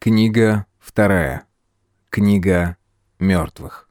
Книга 2. Книга мертвых.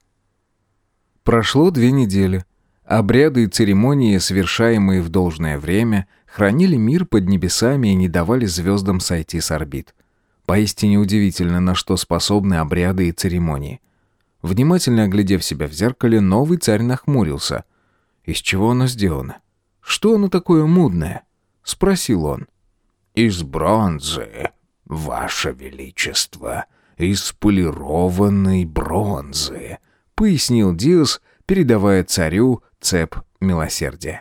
Прошло 2 недели. Обряды и церемонии, совершаемые в должное время, хранили мир под небесами и не давали звездам сойти с орбит. Поистине удивительно, на что способны обряды и церемонии. Внимательно оглядев себя в зеркале, новый царь нахмурился. «Из чего оно сделано? Что оно такое мудное?» — спросил он. «Из бронзы, Ваше Величество, из полированной бронзы», — пояснил Диос, передавая царю цепь милосердия.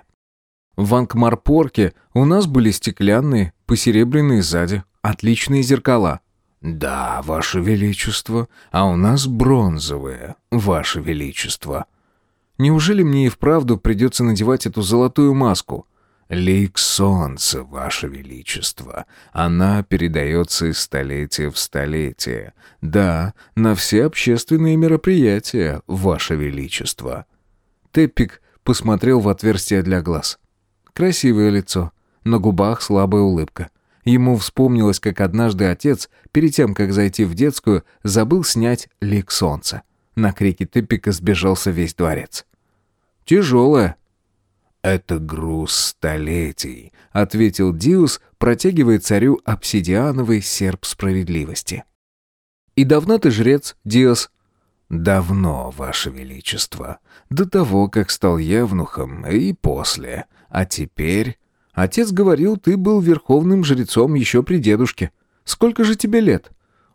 «В Анкмарпорке у нас были стеклянные, посеребряные сзади, отличные зеркала». «Да, Ваше Величество, а у нас бронзовые, Ваше Величество». «Неужели мне и вправду придется надевать эту золотую маску?» «Лик солнца, Ваше Величество. Она передается из столетия в столетие. Да, на все общественные мероприятия, Ваше Величество». Теппик посмотрел в отверстие для глаз. Красивое лицо, на губах слабая улыбка. Ему вспомнилось, как однажды отец, перед тем, как зайти в детскую, забыл снять лик солнца. На крики Теппика сбежался весь дворец. «Тяжелая». «Это груз столетий», — ответил Диус, протягивая царю обсидиановый серп справедливости. «И давно ты жрец, Диос?» «Давно, Ваше Величество. До того, как стал евнухом, и после. А теперь...» «Отец говорил, ты был верховным жрецом еще при дедушке. Сколько же тебе лет?»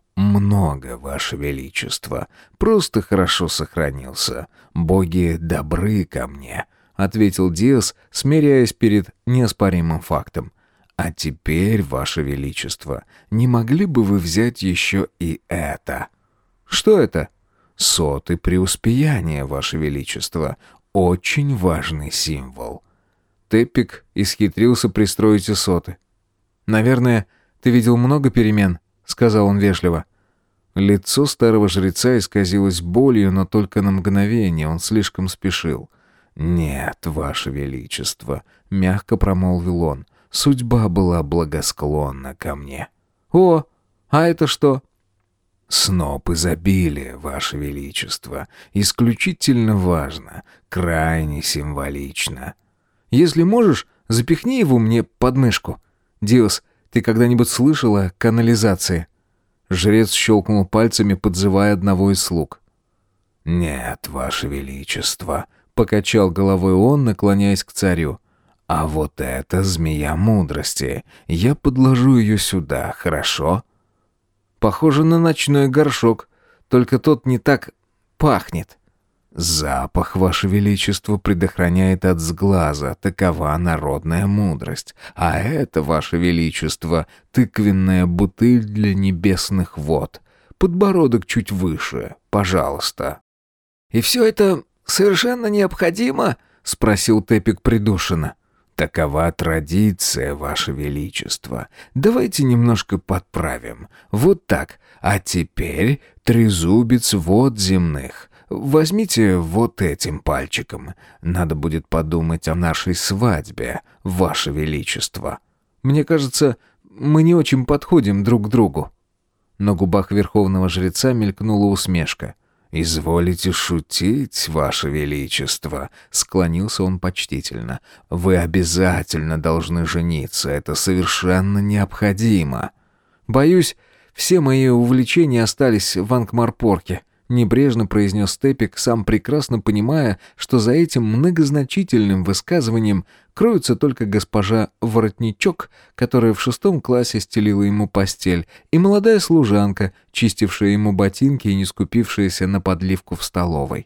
«Много, Ваше Величество. Просто хорошо сохранился. Боги добры ко мне», — ответил Диос, смиряясь перед неоспоримым фактом. «А теперь, Ваше Величество, не могли бы вы взять еще и это?» «Что это?» «Соты преуспеяния, Ваше Величество. Очень важный символ». Теппик исхитрился пристроить и соты. «Наверное, ты видел много перемен», — сказал он вежливо. Лицо старого жреца исказилось болью, но только на мгновение, он слишком спешил. «Нет, Ваше Величество», — мягко промолвил он, — «судьба была благосклонна ко мне». «О, а это что?» «Сноп изобилия, Ваше Величество. Исключительно важно, крайне символично». «Если можешь, запихни его мне под мышку. Диос, ты когда-нибудь слышал о канализации?» Жрец щелкнул пальцами, подзывая одного из слуг. «Нет, Ваше Величество», — покачал головой он, наклоняясь к царю. «А вот это змея мудрости. Я подложу ее сюда, хорошо?» «Похоже на ночной горшок, только тот не так пахнет». «Запах, Ваше Величество, предохраняет от сглаза, такова народная мудрость. А это, Ваше Величество, тыквенная бутыль для небесных вод. Подбородок чуть выше, пожалуйста». «И все это совершенно необходимо?» — спросил Теппик придушенно. «Такова традиция, Ваше Величество. Давайте немножко подправим. Вот так. А теперь трезубец вод земных. Возьмите вот этим пальчиком. Надо будет подумать о нашей свадьбе, Ваше Величество». «Мне кажется, мы не очень подходим друг к другу». На губах верховного жреца мелькнула усмешка. «Изволите шутить, Ваше Величество», — склонился он почтительно. «Вы обязательно должны жениться, это совершенно необходимо». «Боюсь, все мои увлечения остались в Анкмарпорке», — небрежно произнес Теппик, сам прекрасно понимая, что за этим многозначительным высказыванием кроется только госпожа Воротничок, которая в 6 классе стелила ему постель, и молодая служанка, чистившая ему ботинки и не скупившаяся на подливку в столовой.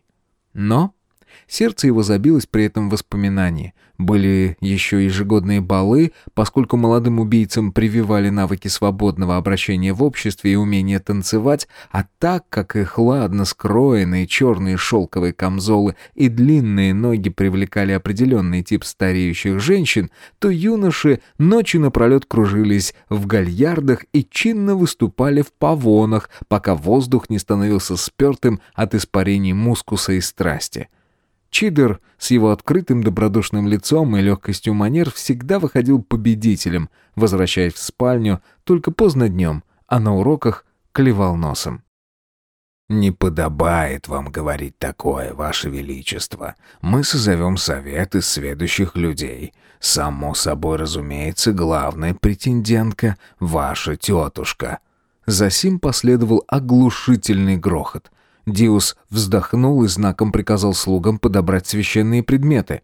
Но сердце его забилось при этом воспоминании. Были еще ежегодные балы, поскольку молодым убийцам прививали навыки свободного обращения в обществе и умение танцевать, а так как их ладно скроенные черные шелковые камзолы и длинные ноги привлекали определенный тип стареющих женщин, то юноши ночи напролет кружились в гальярдах и чинно выступали в павонах, пока воздух не становился спертым от испарений мускуса и страсти. Чидер с его открытым добродушным лицом и легкостью манер всегда выходил победителем, возвращаясь в спальню только поздно днем, а на уроках клевал носом. «Не подобает вам говорить такое, Ваше Величество. Мы созовем совет из сведущих людей. Само собой разумеется, главная претендентка — ваша тетушка». Засим последовал оглушительный грохот. Диус вздохнул и знаком приказал слугам подобрать священные предметы.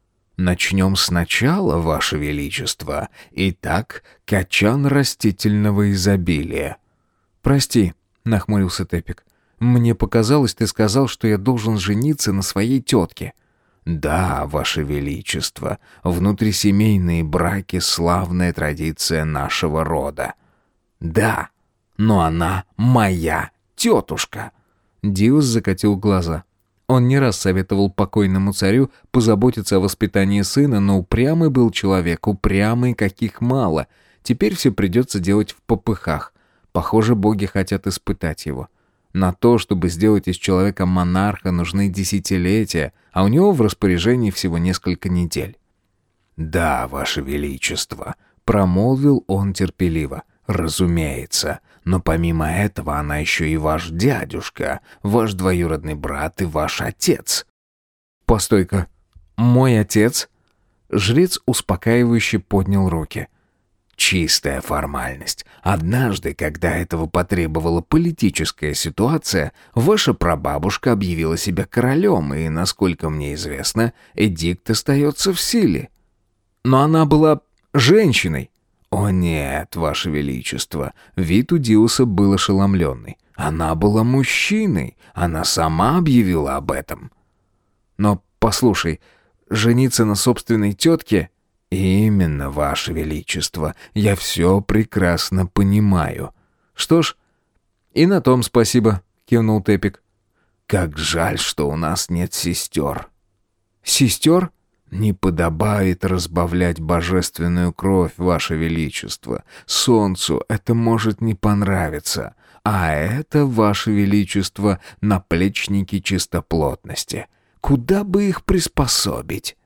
«Начнем сначала, Ваше Величество. Итак, качан растительного изобилия». «Прости», — нахмурился Тепик. «Мне показалось, ты сказал, что я должен жениться на своей тетке». «Да, Ваше Величество, внутрисемейные браки — славная традиция нашего рода». «Да, но она моя тетушка». Диус закатил глаза. Он не раз советовал покойному царю позаботиться о воспитании сына, но упрямый был человек, упрямый, каких мало. Теперь все придется делать в попыхах. Похоже, боги хотят испытать его. На то, чтобы сделать из человека монарха, нужны десятилетия, а у него в распоряжении всего несколько недель. «Да, Ваше Величество», — промолвил он терпеливо, — «разумеется. Но помимо этого она еще и ваш дядюшка, ваш двоюродный брат и ваш отец». «Постой-ка, мой отец?» Жрец успокаивающе поднял руки. «Чистая формальность. Однажды, когда этого потребовала политическая ситуация, ваша прабабушка объявила себя королем, и, насколько мне известно, эдикт остается в силе». «Но она была женщиной». «О нет, Ваше Величество», вид у Диуса был ошеломленный. «Она была мужчиной, она сама объявила об этом». «Но, послушай, жениться на собственной тетке...» «Именно, Ваше Величество, я все прекрасно понимаю». «Что ж, и на том спасибо», — кивнул Тепик. «Как жаль, что у нас нет сестер». «Сестер?» «Не подобает разбавлять божественную кровь, Ваше Величество. Солнцу это может не понравиться. А это, Ваше Величество, наплечники чистоплотности. Куда бы их приспособить?»